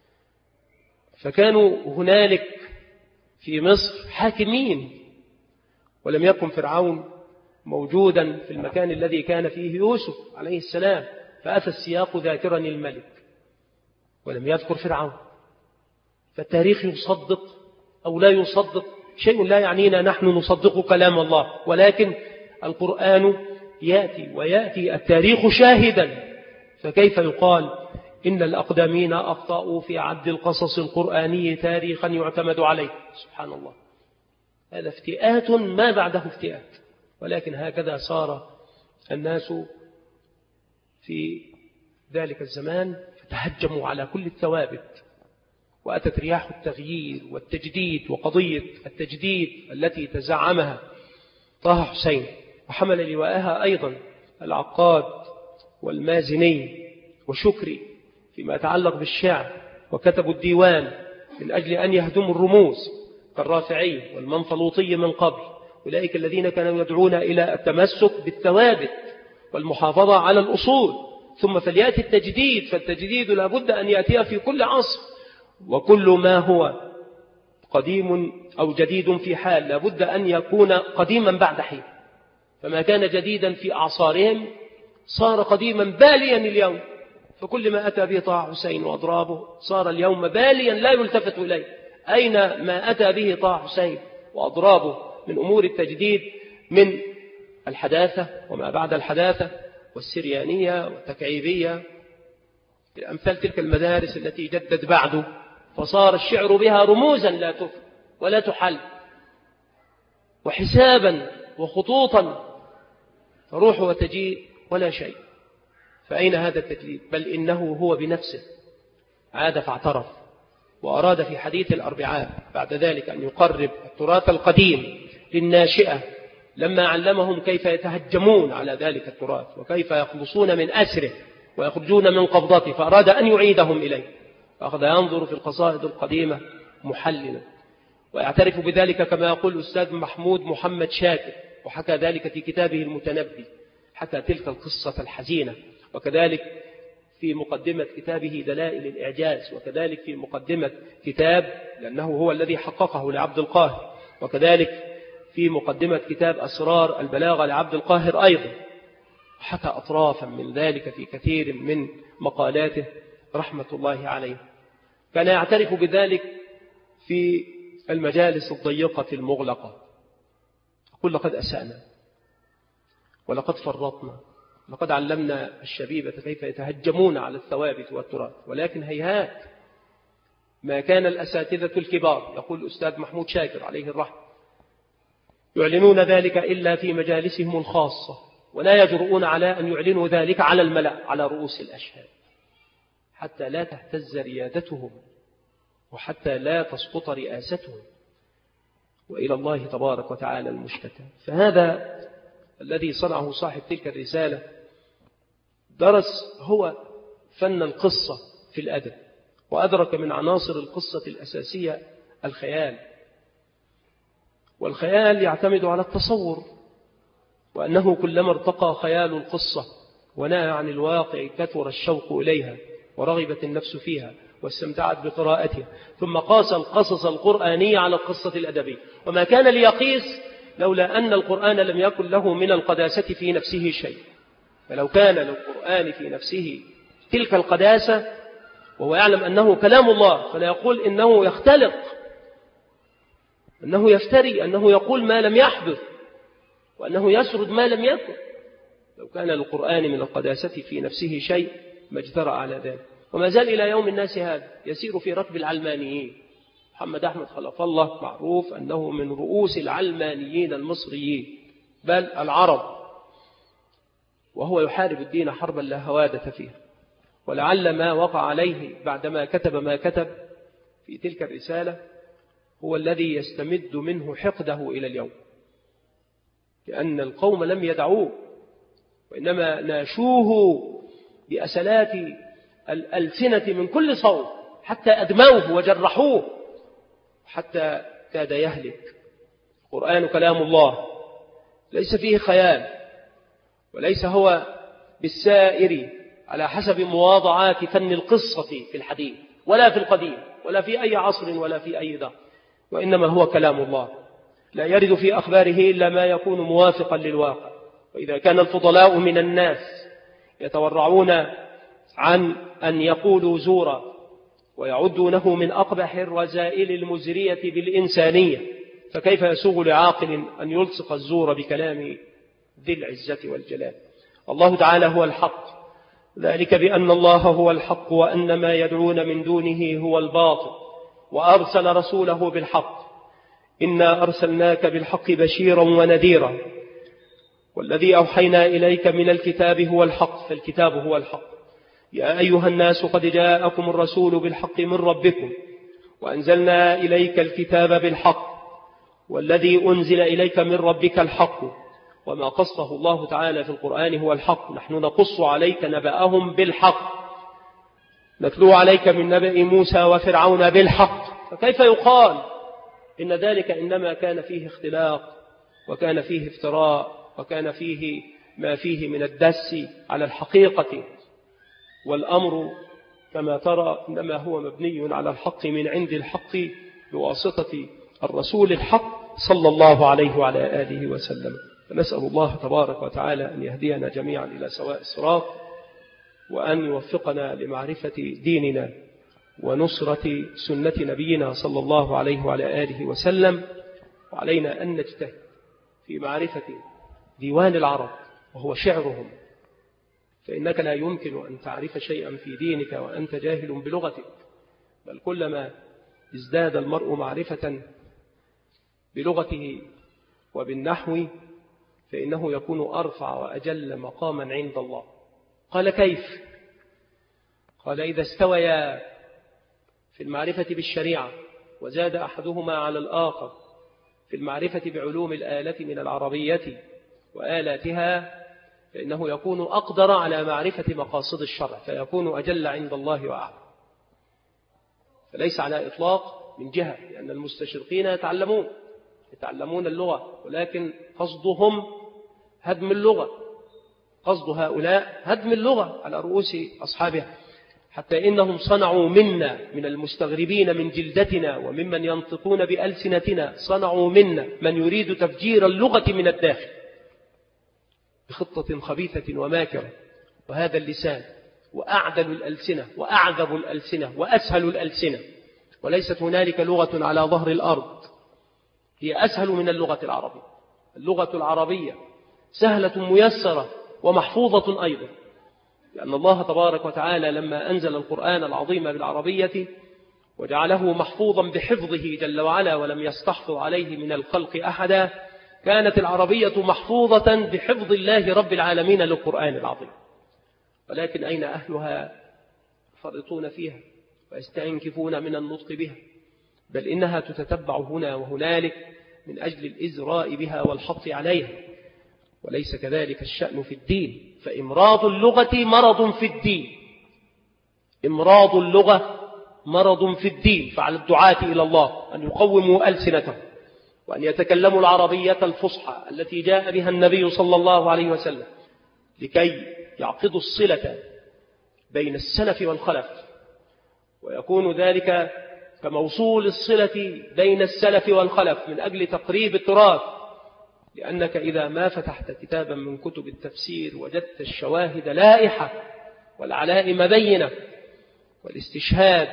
فكانوا هنالك في مصر حاكمين، ولم يكن فرعون موجودا في المكان الذي كان فيه يوسف عليه السلام، فأتى السياق ذاكرا الملك ولم يذكر فرعون. فالتاريخ يصدق أو لا يصدق شيء لا يعنينا، نحن نصدق كلام الله، ولكن القرآن يأتي ويأتي التاريخ شاهدا، فكيف يقال إن الأقدمين أخطأوا في عد القصص القرآني تاريخا يعتمد عليه؟ سبحان الله، هذا افتئات ما بعده افتئات. ولكن هكذا صار الناس في ذلك الزمان، فتهجموا على كل الثوابت، وأتت رياح التغيير والتجديد، وقضية التجديد التي تزعمها طه حسين وحمل لواءها أيضا العقاد والمازني وشكري فيما يتعلق بالشعر، وكتبوا الديوان من أجل أن يهدموا الرموز كالرافعي والمنفلوطي من قبل، أولئك الذين كانوا يدعون إلى التمسك بالثوابت والمحافظة على الأصول. ثم فليأتي التجديد، فالتجديد لابد أن يأتي في كل عصر، وكل ما هو قديم أو جديد في حال لابد أن يكون قديما بعد حين، فما كان جديدا في أعصارهم صار قديما باليا اليوم، فكل ما أتى به طه حسين وأضرابه صار اليوم باليا لا يلتفت إليه. أين ما أتى به طه حسين وأضرابه من أمور التجديد من الحداثة وما بعد الحداثة والسريانية والتكعيبية، أمثال تلك المدارس التي جدد بعده، فصار الشعر بها رموزا لا تفهم ولا تحل، وحسابا وخطوطا تروح وتجيء ولا شيء. فأين هذا التجديد؟ بل إنه هو بنفسه عاد فاعترف وأراد في حديث الأربعاء بعد ذلك أن يقرب التراث القديم للناشئة، لما علمهم كيف يتهجمون على ذلك التراث وكيف يخلصون من أسره ويخرجون من قبضته، فأراد أن يعيدهم إليه، فأخذ ينظر في القصائد القديمة محللا ويعترف بذلك كما يقول الأستاذ محمود محمد شاكر، وحكى ذلك في كتابه المتنبي، حكى تلك القصة الحزينة، وكذلك في مقدمة كتابه دلائل الإعجاز، وكذلك في مقدمة كتاب لأنه هو الذي حققه لعبد القاهر، وكذلك في مقدمة كتاب أسرار البلاغة لعبد القاهر أيضا، حكى أطرافا من ذلك في كثير من مقالاته رحمة الله عليه. كان يعترف بذلك في المجالس الضيقة المغلقة، يقول لقد أسأنا ولقد فرطنا، لقد علمنا الشبيبة كيف يتهجمون على الثوابت والتراث، ولكن هيهات ما كان الأساتذة الكبار، يقول الأستاذ محمود شاكر عليه الرحمة، يعلنون ذلك إلا في مجالسهم الخاصة، ولا يجرؤون على أن يعلنوا ذلك على الملأ على رؤوس الأشهاد، حتى لا تهتز ريادتهم وحتى لا تسقط رئاستهم، وإلى الله تبارك وتعالى المشتكى. فهذا الذي صنعه صاحب تلك الرسالة، درس هو فن القصة في الأدب، وأدرك من عناصر القصة الأساسية الخيال، والخيال يعتمد على التصور، وأنه كلما ارتقى خيال القصة ونهى عن الواقع كثر الشوق إليها ورغبت النفس فيها واستمتعت بقراءتها، ثم قاس القصص القرآنية على القصة الأدبية، وما كان ليقيس لولا أن القرآن لم يكن له من القداسة في نفسه شيء. فلو كان للقرآن في نفسه تلك القداسة وهو يعلم أنه كلام الله، فلا يقول إنه يختلق، أنه يفتري، أنه يقول ما لم يحدث، وأنه يسرد ما لم يكن. لو كان للقرآن من القداسة في نفسه شيء ما اجترأ على ذلك. وما زال إلى يوم الناس هذا يسير في ركب العلمانيين. محمد أحمد خلف الله معروف أنه من رؤوس العلمانيين المصريين بل العرب، وهو يحارب الدين حربا لا هوادة فيها. ولعل ما وقع عليه بعدما كتب ما كتب في تلك الرسالة هو الذي يستمد منه حقده إلى اليوم، لأن القوم لم يدعوه وإنما ناشوه بأسلات الألسنة من كل صوب حتى أدموه وجرحوه حتى كاد يهلك. القرآن كلام الله ليس فيه خيال، وليس هو بالسائر على حسب مواضعات فن القصة في الحديث ولا في القديم ولا في أي عصر ولا في أي دهر، وإنما هو كلام الله لا يرد في أخباره إلا ما يكون موافقا للواقع. وإذا كان الفضلاء من الناس يتورعون عن أن يقولوا زورا ويعدونه من أقبح الرذائل المزرية بالإنسانية، فكيف يسوغ لعاقل أن يلصق الزور بكلام ذي العزة والجلال؟ الله تعالى هو الحق، ذلك بأن الله هو الحق وأن ما يدعون من دونه هو الباطل، وأرسل رسوله بالحق. إنا أرسلناك بالحق بشيرا ونذيرا، والذي أوحينا إليك من الكتاب هو الحق، فالكتاب هو الحق. يا أيها الناس قد جاءكم الرسول بالحق من ربكم وأنزلنا إليك الكتاب بالحق، والذي أنزل إليك من ربك الحق، وما قصه الله تعالى في القرآن هو الحق. نحن نقص عليك نبأهم بالحق، نتلو عليك من نبأ موسى وفرعون بالحق. فكيف يقال إن ذلك إنما كان فيه اختلاق وكان فيه افتراء وكان فيه ما فيه من الدس على الحقيقة؟ والأمر كما ترى إنما هو مبني على الحق من عند الحق بواسطة الرسول الحق صلى الله عليه وعلى آله وسلم. فنسأل الله تبارك وتعالى أن يهدينا جميعا إلى سواء الصراط، وأن يوفقنا لمعرفة ديننا ونصرة سنة نبينا صلى الله عليه وعلى آله وسلم. وعلينا أن نجتهد في معرفة ديوان العرب وهو شعرهم، فإنك لا يمكن أن تعرف شيئا في دينك وأنت جاهل بلغتك، بل كلما ازداد المرء معرفة بلغته وبالنحو فإنه يكون أرفع وأجل مقاما عند الله. قال كيف؟ قال إذا استويا في المعرفة بالشريعة وزاد أحدهما على الآخر في المعرفة بعلوم الآلة من العربية وآلاتها فإنه يكون أقدر على معرفة مقاصد الشرع، فيكون أجل عند الله وأعلم. فليس على إطلاق من جهة، لأن المستشرقين يتعلمون يتعلمون اللغة، ولكن قصدهم هدم اللغة، قصد هؤلاء هدم اللغة على رؤوس أصحابها، حتى إنهم صنعوا منا من المستغربين من جلدتنا وممن ينطقون بألسنتنا، صنعوا منا من يريد تفجير اللغة من الداخل بخطة خبيثة وماكرة. وهذا اللسان وأعدل الألسنة وأعذب الألسنة وأسهل الألسنة، وليست هنالك لغة على ظهر الأرض هي أسهل من اللغة العربية. اللغة العربية سهلة ميسرة ومحفوظة أيضا، لأن الله تبارك وتعالى لما أنزل القرآن العظيم بالعربية وجعله محفوظا بحفظه جل وعلا ولم يستحفظ عليه من الخلق أحدا، كانت العربية محفوظة بحفظ الله رب العالمين للقرآن العظيم. ولكن أين أهلها يفرطون فيها ويستنكفون من النطق بها، بل إنها تتتبع هنا وهنالك من أجل الإزراء بها والحط عليها. وليس كذلك الشأن في الدين، فإمراض اللغة مرض في الدين، إمراض اللغة مرض في الدين. فعلى الدعاة إلى الله أن يقوموا ألسنتهم وأن يتكلموا العربية الفصحى التي جاء بها النبي صلى الله عليه وسلم، لكي يعقدوا الصلة بين السلف والخلف، ويكون ذلك كموصول الصلة بين السلف والخلف من أجل تقريب التراث. لأنك إذا ما فتحت كتابا من كتب التفسير وجدت الشواهد لائحة والعلائم بينة، والاستشهاد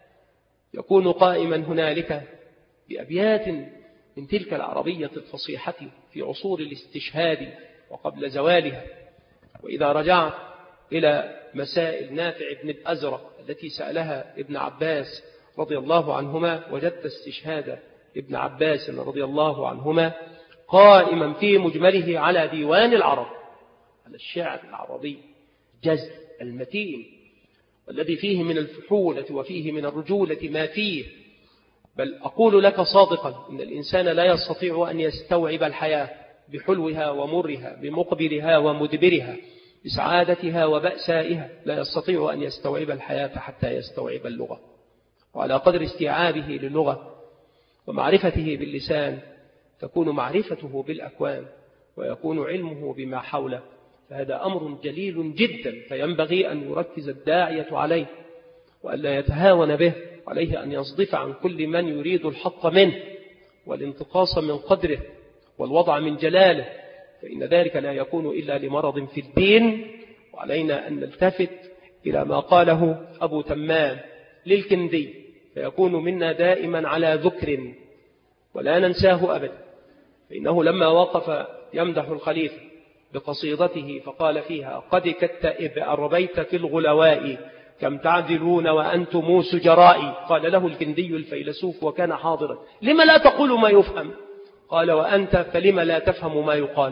يكون قائما هنالك بأبيات من تلك العربية الفصيحة في عصور الاستشهاد وقبل زوالها. وإذا رجعت إلى مسائل نافع بن الأزرق التي سألها ابن عباس رضي الله عنهما، وجدت استشهاد ابن عباس رضي الله عنهما قائما في مجمله على ديوان العرب، على الشعر العربي جزء المتين، والذي فيه من الفحولة وفيه من الرجولة ما فيه. بل أقول لك صادقا إن الإنسان لا يستطيع أن يستوعب الحياة بحلوها ومرها، بمقبلها ومدبرها، بسعادتها وبأسائها، لا يستطيع أن يستوعب الحياة حتى يستوعب اللغة. وعلى قدر استيعابه للغة ومعرفته باللسان تكون معرفته بالأكوان ويكون علمه بما حوله. فهذا أمر جليل جدا، فينبغي أن يركز الداعية عليه وألا يتهاون به، عليه أن يصدف عن كل من يريد الحط منه والانتقاص من قدره والوضع من جلاله، فإن ذلك لا يكون إلا لمرض في الدين. وعلينا أن نلتفت إلى ما قاله أبو تمام للكندي، فيكون منا دائما على ذكر ولا ننساه أبدا. فإنه لما وقف يمدح الخليفة بقصيدته فقال فيها: قد كالتائب أربيت في الغلواء كم تعدلون وأنتم سجرائي. قال له الكندي الفيلسوف وكان حاضرا: لما لا تقول ما يفهم؟ قال: وأنت فلما لا تفهم ما يقال؟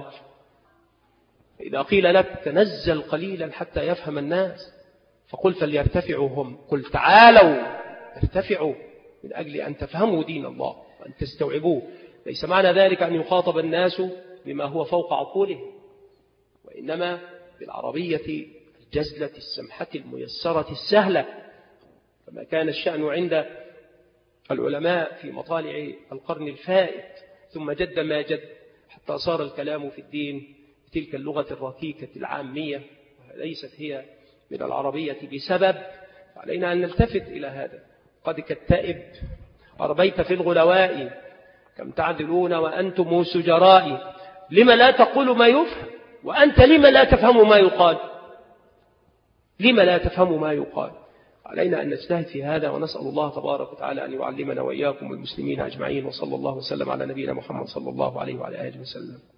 إذا قيل لك تنزل قليلا حتى يفهم الناس فقل فليرتفعوا هم، قل تعالوا ارتفعوا من أجل أن تفهموا دين الله وأن تستوعبوه. ليس معنى ذلك أن يخاطب الناس بما هو فوق عقولهم، وإنما بالعربية الجزلة السمحة الميسرة السهلة، كما كان الشأن عند العلماء في مطالع القرن الفائت، ثم جد ما جد حتى صار الكلام في الدين بتلك اللغة الركيكة العامية، وليست هي من العربية بسبب. علينا أن نلتفت إلى هذا. قد كالتائب أربيت في الغلواء كم تعدلون وأنتم سجراء. لما لا تقول ما يفهم وأنت لما لا تفهم ما يقال؟ لما لا تفهم ما يقال؟ علينا أن نجتهد في هذا، ونسأل الله تبارك وتعالى أن يعلمنا وإياكم المسلمين أجمعين. وصلى الله وسلم على نبينا محمد صلى الله عليه وعلى آله وسلم.